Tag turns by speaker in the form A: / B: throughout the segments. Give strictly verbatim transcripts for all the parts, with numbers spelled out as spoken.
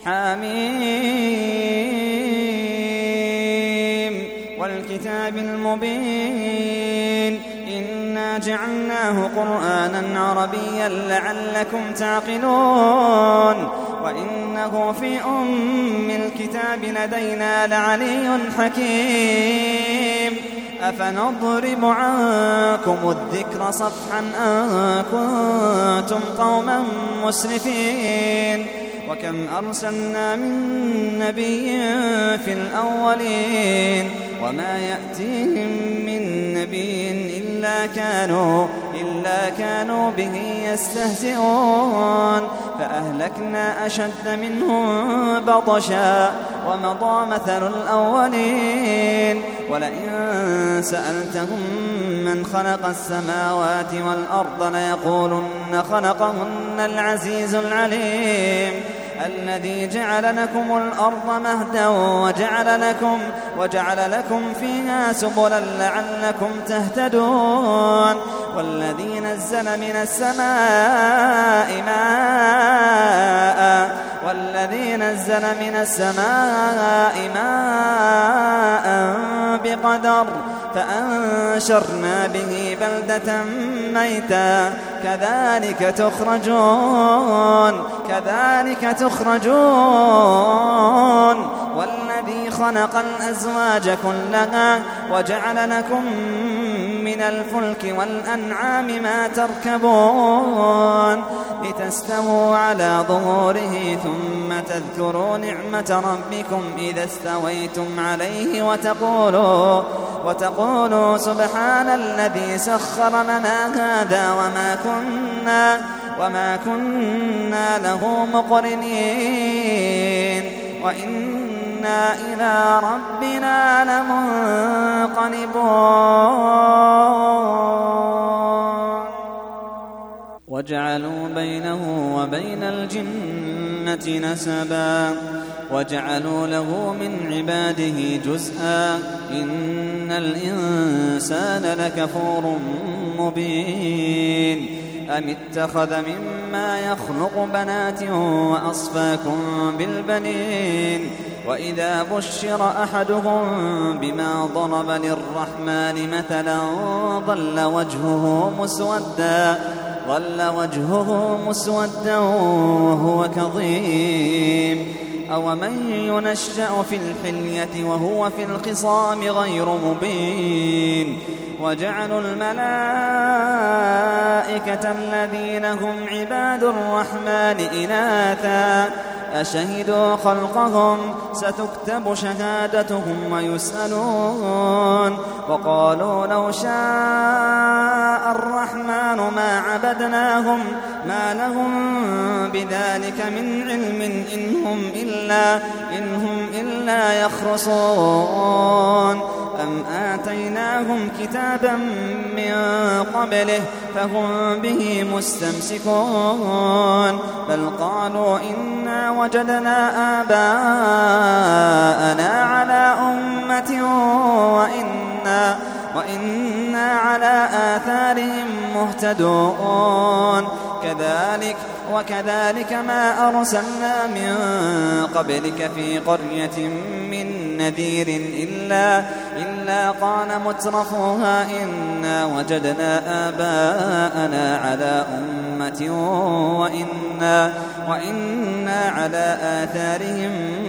A: حميم والكتاب المبين إنا جعلناه قرآنا عربيا لعلكم تعقلون وإنه في أم الكتاب لدينا لعلي حكيم أفنضرب عنكم الذكر صفحا أن كنتم قوما مسرفين وكم أرسلنا من نبي في الأولين وما يأتيهم من نبي إلا كانوا, إلا كانوا به يستهزئون فأهلكنا أشد منهم بطشا ومضى مثل الأولين ولئن سألتهم من خلق السماوات والأرض ليقولن خلقهن العزيز العليم الذي جعل لكم الأرض مهدا وجعل لكم, وجعل لكم فيها سبلا لعلكم تهتدون والذي نزل من السماء ماء والذي نزل من السماء ماء بقدر فأنشرنا به بلدة ميتا كذلك تخرجون كذلك تخرجون والذي خلق الأزواج كلها وجعل لكم من الفلك والأنعام ما تركبون لتستووا على ظهوره ثم تذكروا نعمة ربكم إذا استويتم عليه وتقولوا, وتقولوا سبحان الذي سخر لنا هذا وما كنا, وما كنا له مقرنين وإنا إلى ربنا لمنقلبون وجعلوا بينه وبين الجنة نسبا وجعلوا له من عباده جزءا إن الإنسان لكفور مبين أم اتخذ مما يخلق بنات وأصفاكم بالبنين وإذا بشر أحدهم بما ضرب للرحمن مثلا ظل وجهه مسودا ظل وجهه مسودا وهو كظيم أومن ينشأ في الحلية وهو في الخصام غير مبين وجعلوا الملائكة الذين هم عباد الرحمن إناثا أشهدوا خلقهم ستكتب شهادتهم ويسألون وقالوا لو شاء الرحمن ما عبدناهم ما لهم بذلك من علم إن هم إلا, إن هم إلا يخرصون أم آتيناهم كتابا من قبله فهم به مستمسكون بل قالوا إنا وجدنا آباءنا على أمة وإنا, وإنا على آثارهم مهتدون كذلك وكذلك ما أرسلنا من قبلك في قرية من نذير إلا, إلا قال مترفوها إنا وجدنا آباءنا على أمة وإنا, وإنا على آثارهم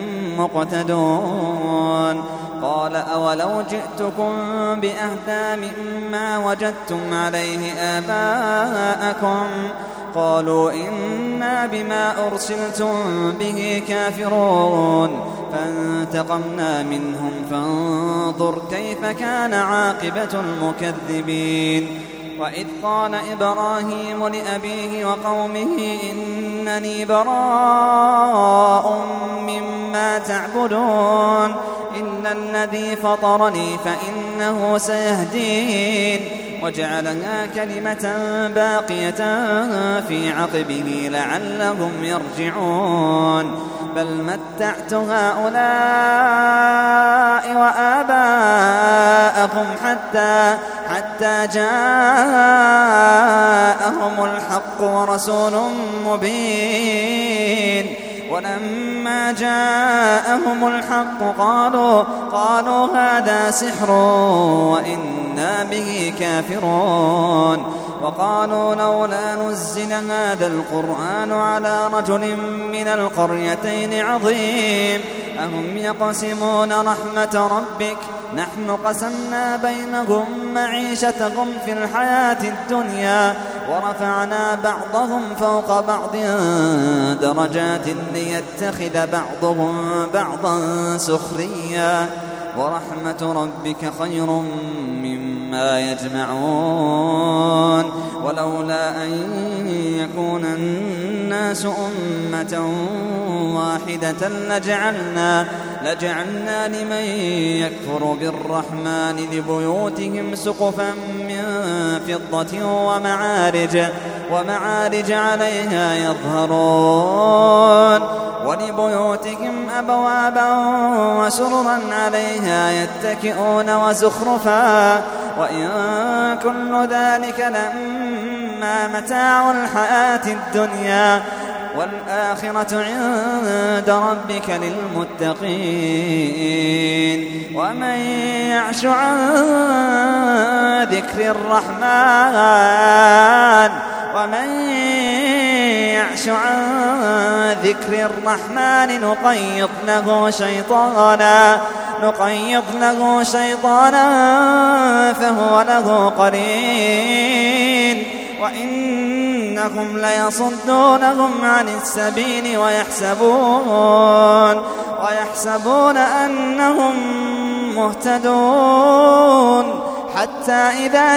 A: مقتدون قال أولو جئتكم بأهدى مما وجدتم عليه آباءكم قالوا إنا بما أرسلتم به كافرون فانتقمنا منهم فانظر كيف كان عاقبة المكذبين وإذ قال إبراهيم لأبيه وقومه إنني براء مما تعبدون إلا الذي فطرني فإنه سيهدين وجعلها كلمة باقية في عقبه لعلهم يرجعون بل متعت هؤلاء وآباءهم حتى, حتى جاءهم الحق ورسول مبين ولما جاءهم الحق قالوا, قالوا هذا سحر وإنا به كافرون. وقالوا لولا نزل هذا القرآن على رجل من القريتين عظيم أهم يقسمون رحمة ربك نحن قسمنا بينهم معيشتهم في الحياة الدنيا ورفعنا بعضهم فوق بعض درجات ليتخذ بعضهم بعضا سخريا ورحمة ربك خير مما يجمعون. ولولا أن يكون الناس أمة واحدة لجعلنا, لجعلنا لمن يكفر بالرحمن لبيوتهم سقفا من فضة ومعارج, ومعارج عليها يظهرون ولبيوتهم أبوابا وسررا عليها يتكئون وزخرفا وإن كل ذلك لما متاع الحياة الدنيا والآخرة عند ربك للمتقين. ومن يعش عن ذكر الرحمن ومن يعش عن ذكر الرحمن نقيض له شيطانا نقيض له شيطانا فهو له قرين وإنهم ليصدونهم عن السبيل ويحسبون ويحسبون أنهم مهتدون حتى إذا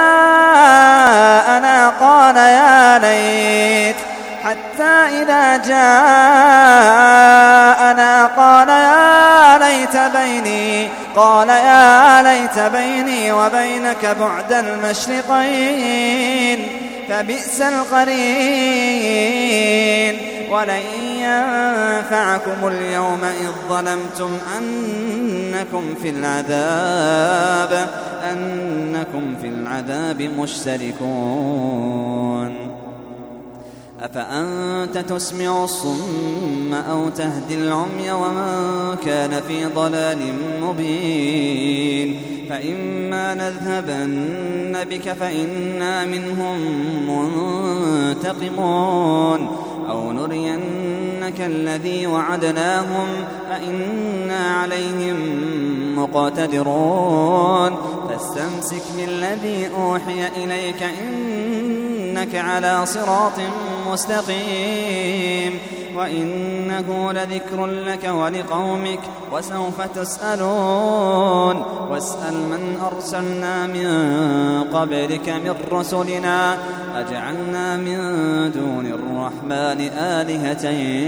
A: جاءنا قال يا ليت حتى إذا جاءنا قال يا ليت بيني قال يا ليت بيني وبينك بعد المشرقين فبئس القرين. ولن ينفعكم اليوم إذ ظلمتم أنكم في العذاب أنكم في العذاب مشتركون. أفأنت تسمع الصم أو تهدي العمي ومن كان في ضلال مبين. فإما نذهبن بك فإنا منهم منتقمون أو نرينك الذي وعدناهم فإنا عليهم مقتدرون. فاستمسك بالذي أوحي إليك إنك على صراط مستقيم وإنه لذكر لك ولقومك وسوف تسألون. واسأل من أرسلنا من قبلك من رسلنا أجعلنا من دون الرحمن آلهة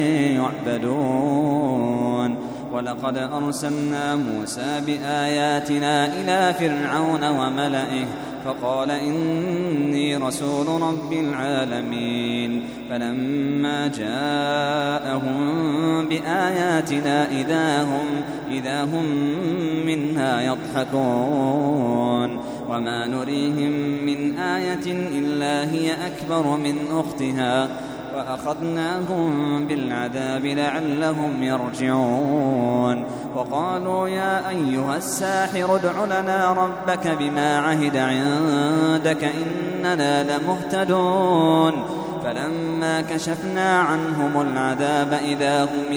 A: يعبدون. ولقد أرسلنا موسى بآياتنا إلى فرعون وملئه فقال إني رسول رب العالمين. فلما جاءهم بآياتنا إذا هم, إذا هم منها يضحكون. وما نريهم من آية إلا هي أكبر من أختها وأخذناهم بالعذاب لعلهم يرجعون. وقالوا يا أيها الساحر ادع لنا ربك بما عهد عندك إننا لمهتدون. فلما كشفنا عنهم العذاب إذا هم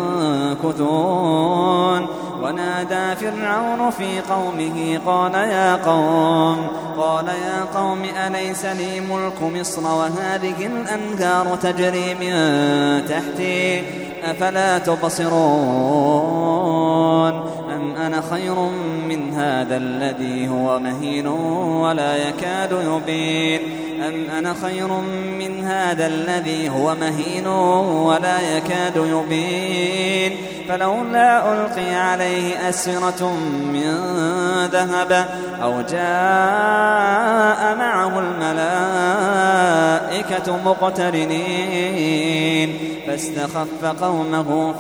A: ينكثون. ونادى فرعون في قومه قال يا قوم قال يا قوم أليس لي ملك مصر وهذه الأنهار تجري من تحتي أفلا تبصرون أم أنا خير من هذا الذي هو مهين ولا يكاد يبين أم أنا خير من هذا الذي هو مهين ولا يكاد يبين. فلولا ألقي عليه أسرة من ذهب أو جاء معه الملائكة مقترنين فاستخف قومه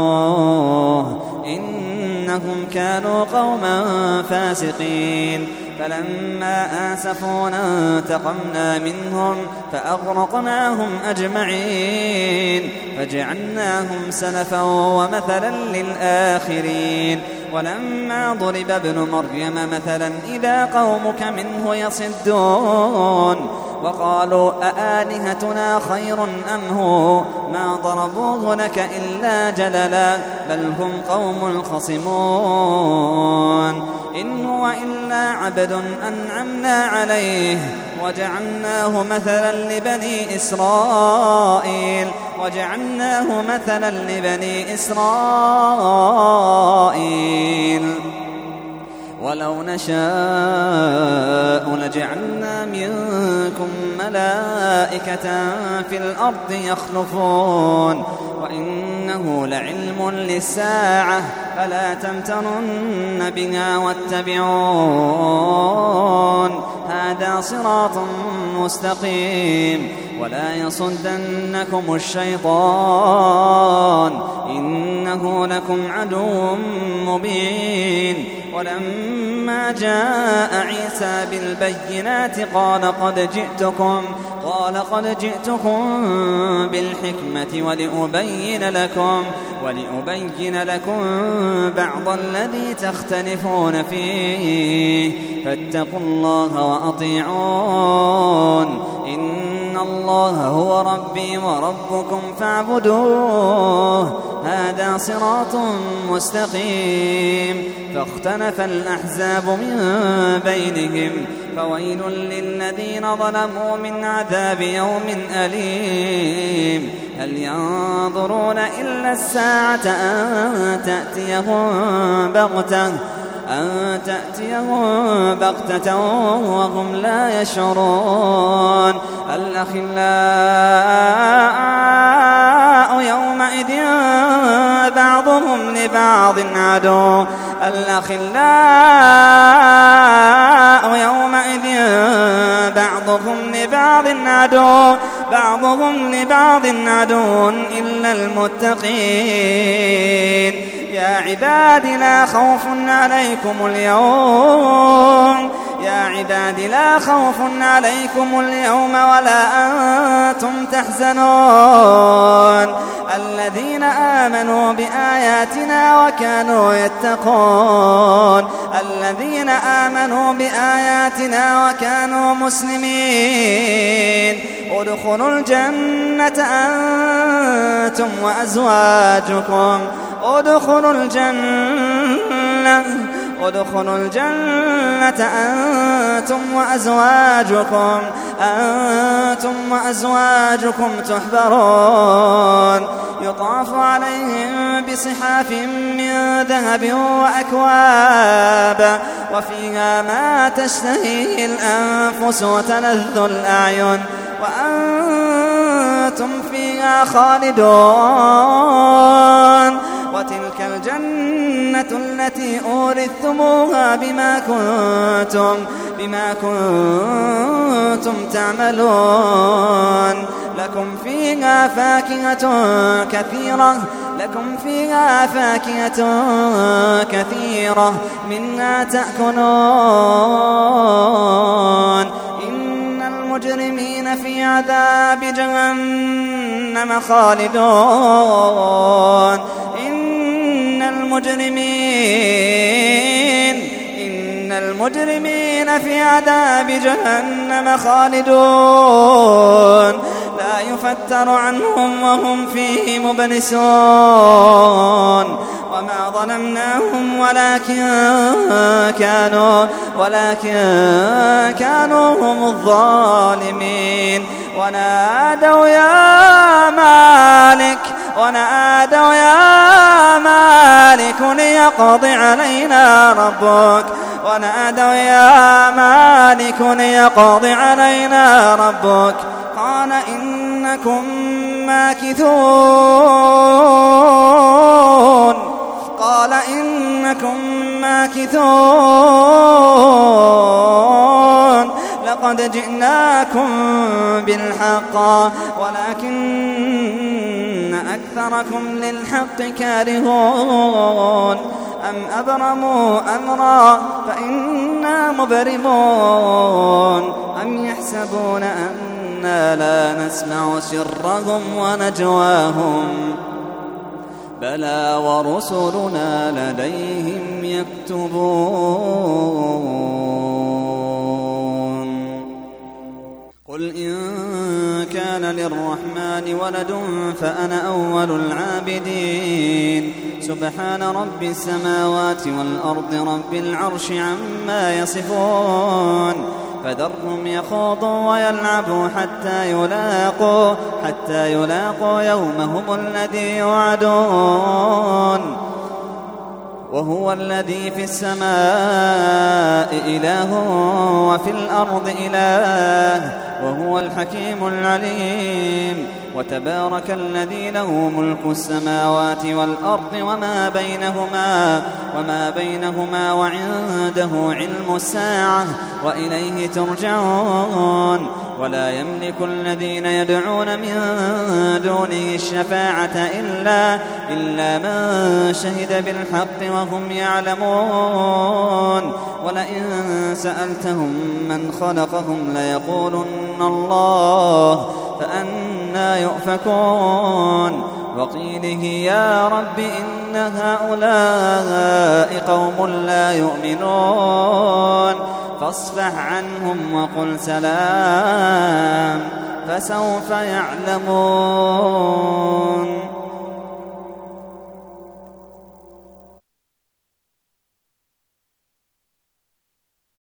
A: فأطاعوه إنهم كانوا قوما فاسقين. فلما آسفونا انتقمنا منهم فأغرقناهم أجمعين فجعلناهم سلفا ومثلا للآخرين. ولما ضرب ابن مريم مثلا إذا قومك منه يصدون وقالوا أآلهتنا خير أم هو ما ضربوه لك إلا جدلا بل هم قوم خصمون. إن هو إلا عبد أنعمنا عليه وجعلناه مثلا لبني إسرائيل وجعلناه مثلا لبني إسرائيل ولو نشاء لجعلنا منكم ملائكة في الأرض يخلفون وإنه لعلم للساعة فلا تمترن بها واتبعون هذا صراط مستقيم. ولا يصدنكم الشيطان إنه لكم عدو مبين. ولما جاء عيسى بالبينات قال قد جئتكم قال قد جئتكم بالحكمة ولأبين لكم ولأبين لكم بعض الذي تختلفون فيه فاتقوا الله وأطيعون. إن الله هو ربي وربكم فاعبدوه هذا صراط مستقيم. فاختلف الأحزاب من بينهم فويل للذين ظلموا من عذاب يوم أليم. هل ينظرون إلا الساعة أن تأتيهم بغتة أن تأتيهم بغتة وهم لا يشعرون. الأخلاء يومئذ بعضهم لبعض عدو الأخلاء يومئذ بعضهم لبعض عدو بعضهم لبعض عدو إلا المتقين. يا عباد لا خوف عليكم اليوم يا عباد لا خوف عليكم اليوم ولا أنتم تحزنون الذين آمنوا بآياتنا وكانوا يتقون الذين آمنوا بآياتنا وكانوا مسلمين. ادخلوا الجنة أنتم وأزواجكم ادخلوا الجنة ادخلوا الجنة أنتم وأزواجكم أنتم وأزواجكم تحبرون يطاف عليهم بصحاف من ذهب وأكواب وفيها ما تشتهيه الأنفس وتلذ الأعين وأنتم فيها خالدون. وتلك الجنة التي أورثتموها بما كنتم بما كنتم تعملون. لكم فيها فاكهة كثيرة لكم فيها فاكهة كثيرة منها تأكلون. إن المجرمين في عذاب جهنم خالدون. إن المجرمين إن المجرمين في عذاب جهنم خالدون لا يفتر عنهم وهم فيه مبلسون. وما ظلمناهم ولكن كانوا ولكن كانوا هم الظالمين. ونادوا يا مالك ونادوا يا مالك ليقض علينا ربك ونادوا يا مالك ليقض علينا ربك قال إنكم ماكثون قال إنكم ماكثون. لقد جئناكم بالحق ولكن أكثركم للحق كارهون. أم أبرموا أمرا فإنا مبرمون أم يحسبون أنا لا نسمع سرهم ونجواهم بلى ورسلنا لديهم يكتبون قل إن كان للرحمن ولد فأنا أول العابدين سبحان رب السماوات والأرض رب العرش عما يصفون فذرهم يخوضوا ويلعبوا حتى يلاقوا حتى يلاقوا يومهم الذي يوعدون وهو الذي في السماء إله وفي الأرض إله وهو الحكيم العليم وتبارك الذي له ملك السماوات والأرض وما بينهما وما بينهما وعنده علم الساعة وإليه ترجعون ولا يملك الذين يدعون من دونه الشفاعة إلا, إلا من شهد بالحق وهم يعلمون ولئن سألتهم من خلقهم ليقولن الله فأنى يؤفكون وقيله يا رب إن هؤلاء قوم لا يؤمنون فاصفح عنهم وقل سلام فسوف يعلمون.